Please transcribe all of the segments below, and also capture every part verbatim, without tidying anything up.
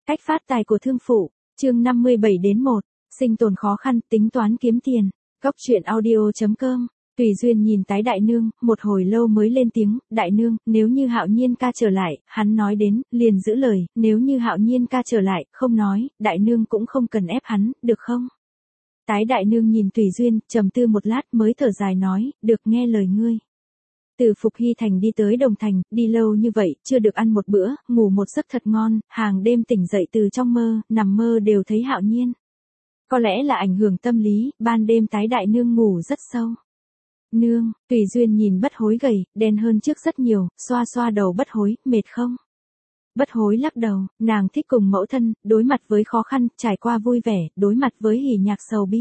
Cách phát tài của thương phụ, chương năm mươi bảy đến một, sinh tồn khó khăn, tính toán kiếm tiền. Góc truyện audio chấm com. Tùy Duyên nhìn Tái Đại Nương, một hồi lâu mới lên tiếng, Đại Nương, nếu như Hạo Nhiên ca trở lại, hắn nói đến, liền giữ lời, nếu như Hạo Nhiên ca trở lại, không nói, Đại Nương cũng không cần ép hắn, được không? Tái Đại Nương nhìn Tùy Duyên, trầm tư một lát mới thở dài nói, được nghe lời ngươi. Từ Phục Hy Thành đi tới Đồng Thành, đi lâu như vậy, chưa được ăn một bữa, ngủ một giấc thật ngon, hàng đêm tỉnh dậy từ trong mơ, nằm mơ đều thấy Hạo Nhiên. Có lẽ là ảnh hưởng tâm lý, ban đêm Tái Đại Nương ngủ rất sâu. Nương, Tùy Duyên nhìn Bất Hối gầy, đen hơn trước rất nhiều, xoa xoa đầu Bất Hối, mệt không? Bất Hối lắc đầu, nàng thích cùng mẫu thân, đối mặt với khó khăn, trải qua vui vẻ, đối mặt với hỉ nhạc sầu bi.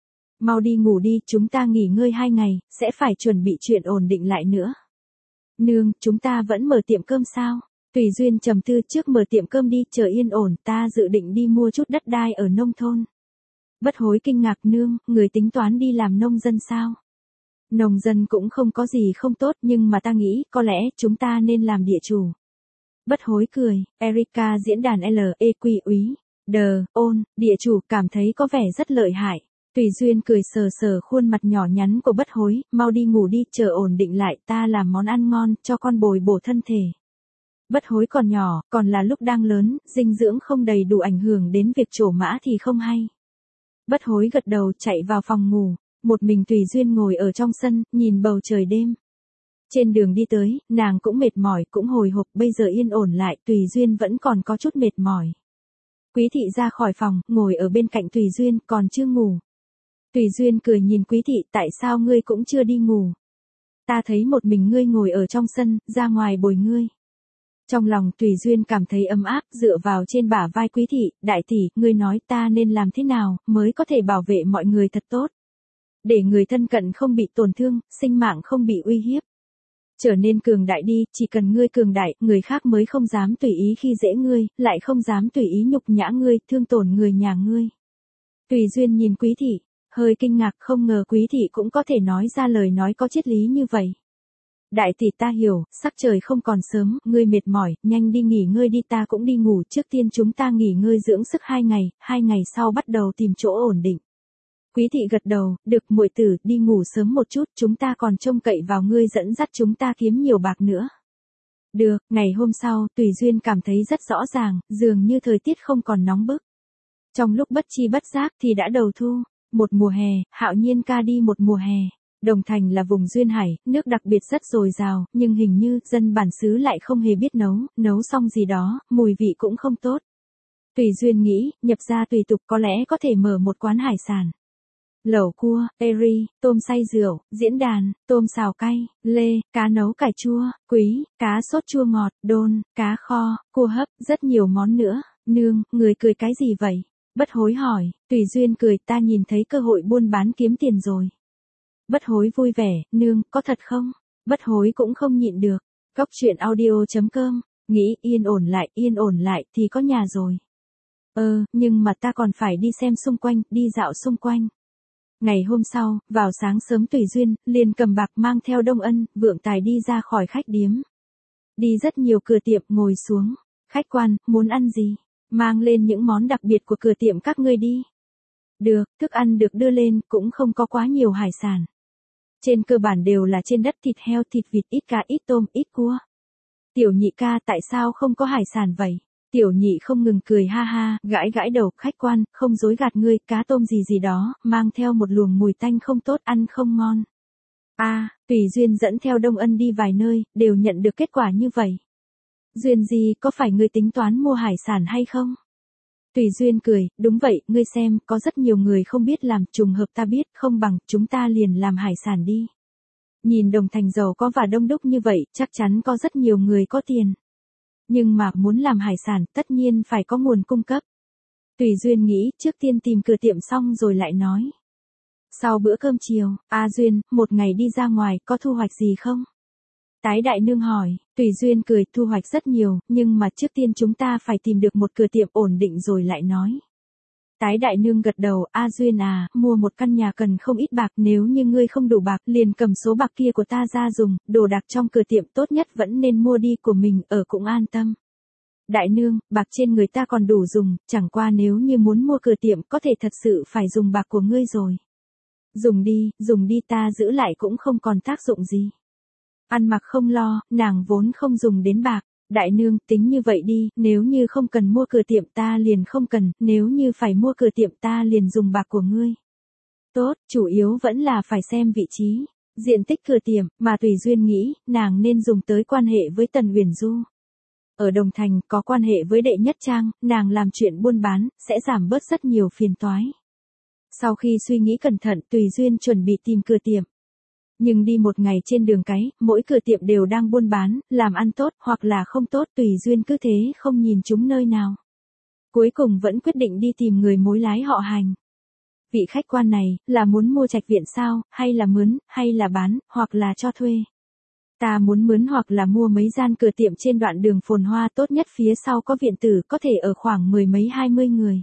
Mau đi ngủ đi, chúng ta nghỉ ngơi hai ngày, sẽ phải chuẩn bị chuyện ổn định lại nữa. Nương, chúng ta vẫn mở tiệm cơm sao? Tùy Duyên trầm tư, trước mở tiệm cơm đi, chờ yên ổn, ta dự định đi mua chút đất đai ở nông thôn. Bất Hối kinh ngạc, nương, người tính toán đi làm nông dân sao? Nông dân cũng không có gì không tốt, nhưng mà ta nghĩ, có lẽ, chúng ta nên làm địa chủ. Bất Hối cười, Erica diễn đàn L E Q úy, đờ, ôn, địa chủ, cảm thấy có vẻ rất lợi hại. Tùy Duyên cười sờ sờ khuôn mặt nhỏ nhắn của Bất Hối, mau đi ngủ đi, chờ ổn định lại, ta làm món ăn ngon, cho con bồi bổ thân thể. Bất Hối còn nhỏ, còn là lúc đang lớn, dinh dưỡng không đầy đủ ảnh hưởng đến việc trổ mã thì không hay. Bất Hối gật đầu chạy vào phòng ngủ, một mình Tùy Duyên ngồi ở trong sân, nhìn bầu trời đêm. Trên đường đi tới, nàng cũng mệt mỏi, cũng hồi hộp, bây giờ yên ổn lại, Tùy Duyên vẫn còn có chút mệt mỏi. Quý thị ra khỏi phòng, ngồi ở bên cạnh Tùy Duyên, còn chưa ngủ. Tùy Duyên cười nhìn Quý thị, tại sao ngươi cũng chưa đi ngủ? Ta thấy một mình ngươi ngồi ở trong sân, ra ngoài bồi ngươi. Trong lòng Tùy Duyên cảm thấy ấm áp, dựa vào trên bả vai Quý thị, đại tỷ, ngươi nói ta nên làm thế nào, mới có thể bảo vệ mọi người thật tốt. Để người thân cận không bị tổn thương, sinh mạng không bị uy hiếp. Trở nên cường đại đi, chỉ cần ngươi cường đại, người khác mới không dám tùy ý khi dễ ngươi, lại không dám tùy ý nhục nhã ngươi, thương tổn người nhà ngươi. Tùy Duyên nhìn Quý thị, hơi kinh ngạc, không ngờ Quý thị cũng có thể nói ra lời nói có triết lý như vậy. Đại tỷ, ta hiểu, sắc trời không còn sớm, ngươi mệt mỏi, nhanh đi nghỉ ngơi đi, ta cũng đi ngủ, trước tiên chúng ta nghỉ ngơi dưỡng sức hai ngày, hai ngày sau bắt đầu tìm chỗ ổn định. Quý thị gật đầu, được muội tử, đi ngủ sớm một chút, chúng ta còn trông cậy vào ngươi dẫn dắt chúng ta kiếm nhiều bạc nữa. Được, ngày hôm sau, Tùy Duyên cảm thấy rất rõ ràng, dường như thời tiết không còn nóng bức. Trong lúc bất chi bất giác thì đã đầu thu, một mùa hè, Hạo Nhiên ca đi một mùa hè. Đồng Thành là vùng duyên hải, nước đặc biệt rất dồi dào, nhưng hình như dân bản xứ lại không hề biết nấu, nấu xong gì đó, mùi vị cũng không tốt. Tùy Duyên nghĩ, nhập gia tùy tục có lẽ có thể mở một quán hải sản. Lẩu cua, eri, tôm xay rượu, diễn đàn, tôm xào cay, lê, cá nấu cải chua, quý, cá sốt chua ngọt, đôn, cá kho, cua hấp, rất nhiều món nữa. Nương, người cười cái gì vậy? Bất Hối hỏi. Tùy Duyên cười, ta nhìn thấy cơ hội buôn bán kiếm tiền rồi. Bất Hối vui vẻ, nương, có thật không? Bất Hối cũng không nhịn được. Góc truyện audio chấm com, nghĩ yên ổn lại, yên ổn lại thì có nhà rồi. Ờ, nhưng mà ta còn phải đi xem xung quanh, đi dạo xung quanh. Ngày hôm sau, vào sáng sớm Tùy Duyên, liền cầm bạc mang theo Đông Ân, Vượng Tài đi ra khỏi khách điếm. Đi rất nhiều cửa tiệm, ngồi xuống. Khách quan, muốn ăn gì? Mang lên những món đặc biệt của cửa tiệm các ngươi đi. Được, thức ăn được đưa lên, cũng không có quá nhiều hải sản. Trên cơ bản đều là trên đất, thịt heo, thịt vịt, ít cá, ít tôm, ít cua. Tiểu Nhị ca, tại sao không có hải sản vậy? Tiểu Nhị không ngừng cười ha ha, gãi gãi đầu, khách quan, không dối gạt ngươi, cá tôm gì gì đó, mang theo một luồng mùi tanh không tốt, ăn không ngon. A, à, Tùy Duyên dẫn theo Đông Ân đi vài nơi, đều nhận được kết quả như vậy. Duyên gì, có phải ngươi tính toán mua hải sản hay không? Tùy Duyên cười, đúng vậy, ngươi xem, có rất nhiều người không biết làm, trùng hợp ta biết, không bằng, chúng ta liền làm hải sản đi. Nhìn Đồng Thành giàu có và đông đúc như vậy, chắc chắn có rất nhiều người có tiền. Nhưng mà, muốn làm hải sản, tất nhiên phải có nguồn cung cấp. Tùy Duyên nghĩ, trước tiên tìm cửa tiệm xong rồi lại nói. Sau bữa cơm chiều, A Duyên, một ngày đi ra ngoài, có thu hoạch gì không? Tái Đại Nương hỏi. Tùy Duyên cười, thu hoạch rất nhiều, nhưng mà trước tiên chúng ta phải tìm được một cửa tiệm ổn định rồi lại nói. Tái Đại Nương gật đầu, A Duyên à, mua một căn nhà cần không ít bạc, nếu như ngươi không đủ bạc, liền cầm số bạc kia của ta ra dùng, đồ đạc trong cửa tiệm tốt nhất vẫn nên mua đi, của mình ở cũng an tâm. Đại nương, bạc trên người ta còn đủ dùng, chẳng qua nếu như muốn mua cửa tiệm có thể thật sự phải dùng bạc của ngươi rồi. Dùng đi, dùng đi ta giữ lại cũng không còn tác dụng gì. Ăn mặc không lo, nàng vốn không dùng đến bạc. Đại nương, tính như vậy đi, nếu như không cần mua cửa tiệm ta liền không cần, nếu như phải mua cửa tiệm ta liền dùng bạc của ngươi. Tốt, chủ yếu vẫn là phải xem vị trí, diện tích cửa tiệm, mà Tùy Duyên nghĩ, nàng nên dùng tới quan hệ với Tần Uyển Du. Ở Đồng Thành, có quan hệ với đệ nhất trang, nàng làm chuyện buôn bán, sẽ giảm bớt rất nhiều phiền toái. Sau khi suy nghĩ cẩn thận, Tùy Duyên chuẩn bị tìm cửa tiệm. Nhưng đi một ngày trên đường cái, mỗi cửa tiệm đều đang buôn bán, làm ăn tốt hoặc là không tốt, Tùy Duyên cứ thế không nhìn chúng nơi nào. Cuối cùng vẫn quyết định đi tìm người mối lái họ Hành. Vị khách quan này, là muốn mua trạch viện sao, hay là mướn, hay là bán, hoặc là cho thuê. Ta muốn mướn hoặc là mua mấy gian cửa tiệm trên đoạn đường phồn hoa, tốt nhất phía sau có viện tử, có thể ở khoảng mười mấy hai mươi người.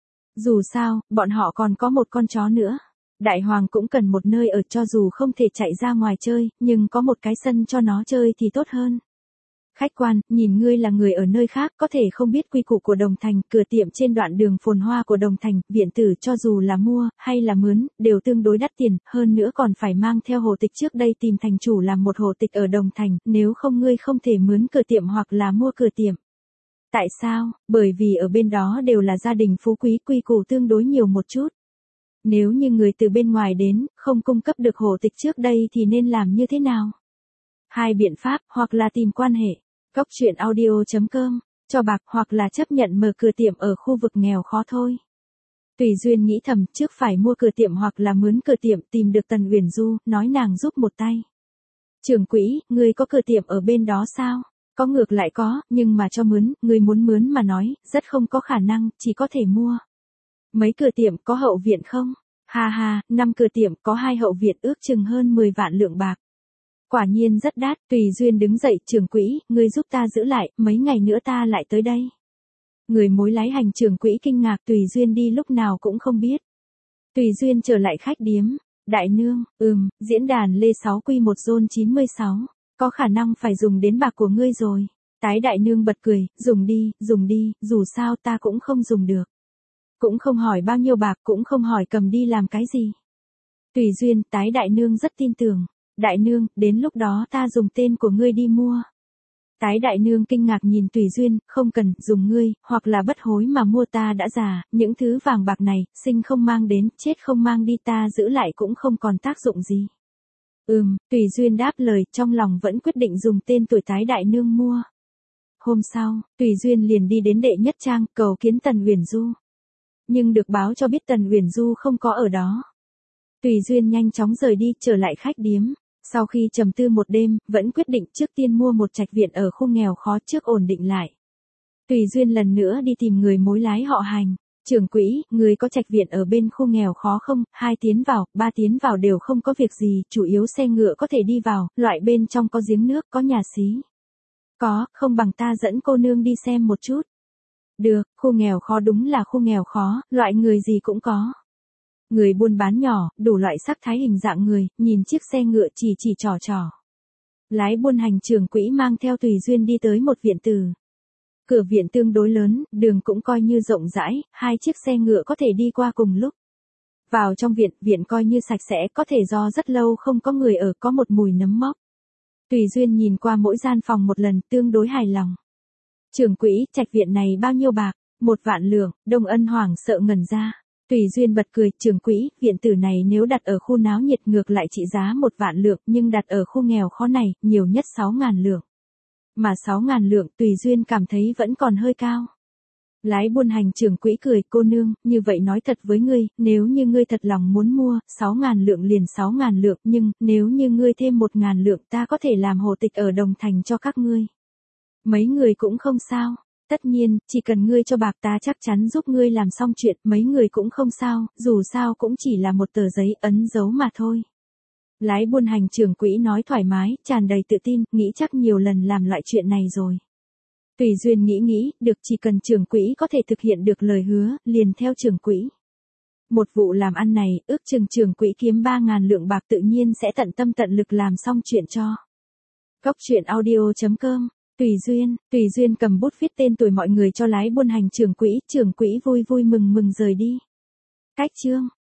Dù sao, bọn họ còn có một con chó nữa. Đại hoàng cũng cần một nơi ở, cho dù không thể chạy ra ngoài chơi, nhưng có một cái sân cho nó chơi thì tốt hơn. Khách quan, nhìn ngươi là người ở nơi khác, có thể không biết quy củ của Đồng Thành, cửa tiệm trên đoạn đường phồn hoa của Đồng Thành, viện tử cho dù là mua, hay là mướn, đều tương đối đắt tiền, hơn nữa còn phải mang theo hồ tịch trước đây tìm thành chủ làm một hồ tịch ở Đồng Thành, nếu không ngươi không thể mướn cửa tiệm hoặc là mua cửa tiệm. Tại sao? Bởi vì ở bên đó đều là gia đình phú quý, quy củ tương đối nhiều một chút. Nếu như người từ bên ngoài đến, không cung cấp được hồ tịch trước đây thì nên làm như thế nào? Hai biện pháp, hoặc là tìm quan hệ. Cóc truyện audio chấm com, cho bạc hoặc là chấp nhận mở cửa tiệm ở khu vực nghèo khó thôi. Tùy Duyên nghĩ thầm, trước phải mua cửa tiệm hoặc là mướn cửa tiệm, tìm được Tần Uyển Du, nói nàng giúp một tay. Trưởng quỹ, ngươi có cửa tiệm ở bên đó sao? Có, ngược lại có, nhưng mà cho mướn, ngươi muốn mướn mà nói, rất không có khả năng, chỉ có thể mua. Mấy cửa tiệm có hậu viện không? Ha ha, năm cửa tiệm có hai hậu viện ước chừng hơn mười vạn lượng bạc. Quả nhiên rất đắt. Tùy Duyên đứng dậy, trưởng quỹ, ngươi giúp ta giữ lại, mấy ngày nữa ta lại tới đây. Người mối lái Hành trưởng quỹ kinh ngạc, Tùy Duyên đi lúc nào cũng không biết. Tùy Duyên trở lại khách điếm. Đại nương, ừm, diễn đàn Lê sáu Quy một Zone chín mươi sáu, có khả năng phải dùng đến bạc của ngươi rồi. Tái đại nương bật cười, dùng đi, dùng đi, dù sao ta cũng không dùng được. Cũng không hỏi bao nhiêu bạc, cũng không hỏi cầm đi làm cái gì. Tùy Duyên, tái đại nương rất tin tưởng. Đại nương, đến lúc đó ta dùng tên của ngươi đi mua. Tái đại nương kinh ngạc nhìn Tùy Duyên, không cần, dùng ngươi, hoặc là bất hối mà mua, ta đã già, những thứ vàng bạc này, sinh không mang đến, chết không mang đi, ta giữ lại cũng không còn tác dụng gì. Ừm, Tùy Duyên đáp lời, trong lòng vẫn quyết định dùng tên tuổi tái đại nương mua. Hôm sau, Tùy Duyên liền đi đến đệ nhất trang, cầu kiến Tần Uyển Du. Nhưng được báo cho biết Tần Uyển Du không có ở đó. Tùy Duyên nhanh chóng rời đi, trở lại khách điếm. Sau khi trầm tư một đêm, vẫn quyết định trước tiên mua một trạch viện ở khu nghèo khó trước ổn định lại. Tùy Duyên lần nữa đi tìm người mối lái họ Hành. Trưởng quỹ, người có trạch viện ở bên khu nghèo khó không? Hai tiến vào, ba tiến vào đều không có việc gì, chủ yếu xe ngựa có thể đi vào, loại bên trong có giếng nước, có nhà xí. Có, không bằng ta dẫn cô nương đi xem một chút. Được, khu nghèo khó đúng là khu nghèo khó, loại người gì cũng có. Người buôn bán nhỏ, đủ loại sắc thái hình dạng người, nhìn chiếc xe ngựa chỉ chỉ trò trò. Lái buôn Hành trưởng quỹ mang theo Tùy Duyên đi tới một viện tử. Cửa viện tương đối lớn, đường cũng coi như rộng rãi, hai chiếc xe ngựa có thể đi qua cùng lúc. Vào trong viện, viện coi như sạch sẽ, có thể do rất lâu không có người ở, có một mùi nấm mốc. Tùy Duyên nhìn qua mỗi gian phòng một lần, tương đối hài lòng. Trưởng quỹ, trạch viện này bao nhiêu bạc? Một vạn lượng. Đông Ân hoảng sợ ngẩn ra. Tùy Duyên bật cười, trưởng quỹ, viện tử này nếu đặt ở khu náo nhiệt ngược lại trị giá một vạn lượng, nhưng đặt ở khu nghèo khó này, nhiều nhất sáu ngàn lượng. Mà sáu ngàn lượng, Tùy Duyên cảm thấy vẫn còn hơi cao. Lái buôn Hành trưởng quỹ cười, cô nương, như vậy nói thật với ngươi, nếu như ngươi thật lòng muốn mua, sáu ngàn lượng liền sáu ngàn lượng, nhưng, nếu như ngươi thêm một ngàn lượng ta có thể làm hồ tịch ở Đồng Thành cho các ngươi. Mấy người cũng không sao. Tất nhiên, chỉ cần ngươi cho bạc ta chắc chắn giúp ngươi làm xong chuyện, mấy người cũng không sao, dù sao cũng chỉ là một tờ giấy ấn dấu mà thôi. Lái buôn Hành trưởng quỹ nói thoải mái, tràn đầy tự tin, nghĩ chắc nhiều lần làm loại chuyện này rồi. Tùy Duyên nghĩ nghĩ, được, chỉ cần trưởng quỹ có thể thực hiện được lời hứa, liền theo trưởng quỹ. Một vụ làm ăn này, ước chừng trưởng quỹ kiếm ba ngàn lượng bạc, tự nhiên sẽ tận tâm tận lực làm xong chuyện cho. Cóc truyện audio chấm com Tùy Duyên, Tùy Duyên cầm bút viết tên tuổi mọi người cho lái buôn hành trưởng quỹ, trưởng quỹ vui vui mừng mừng rời đi. Cách chương.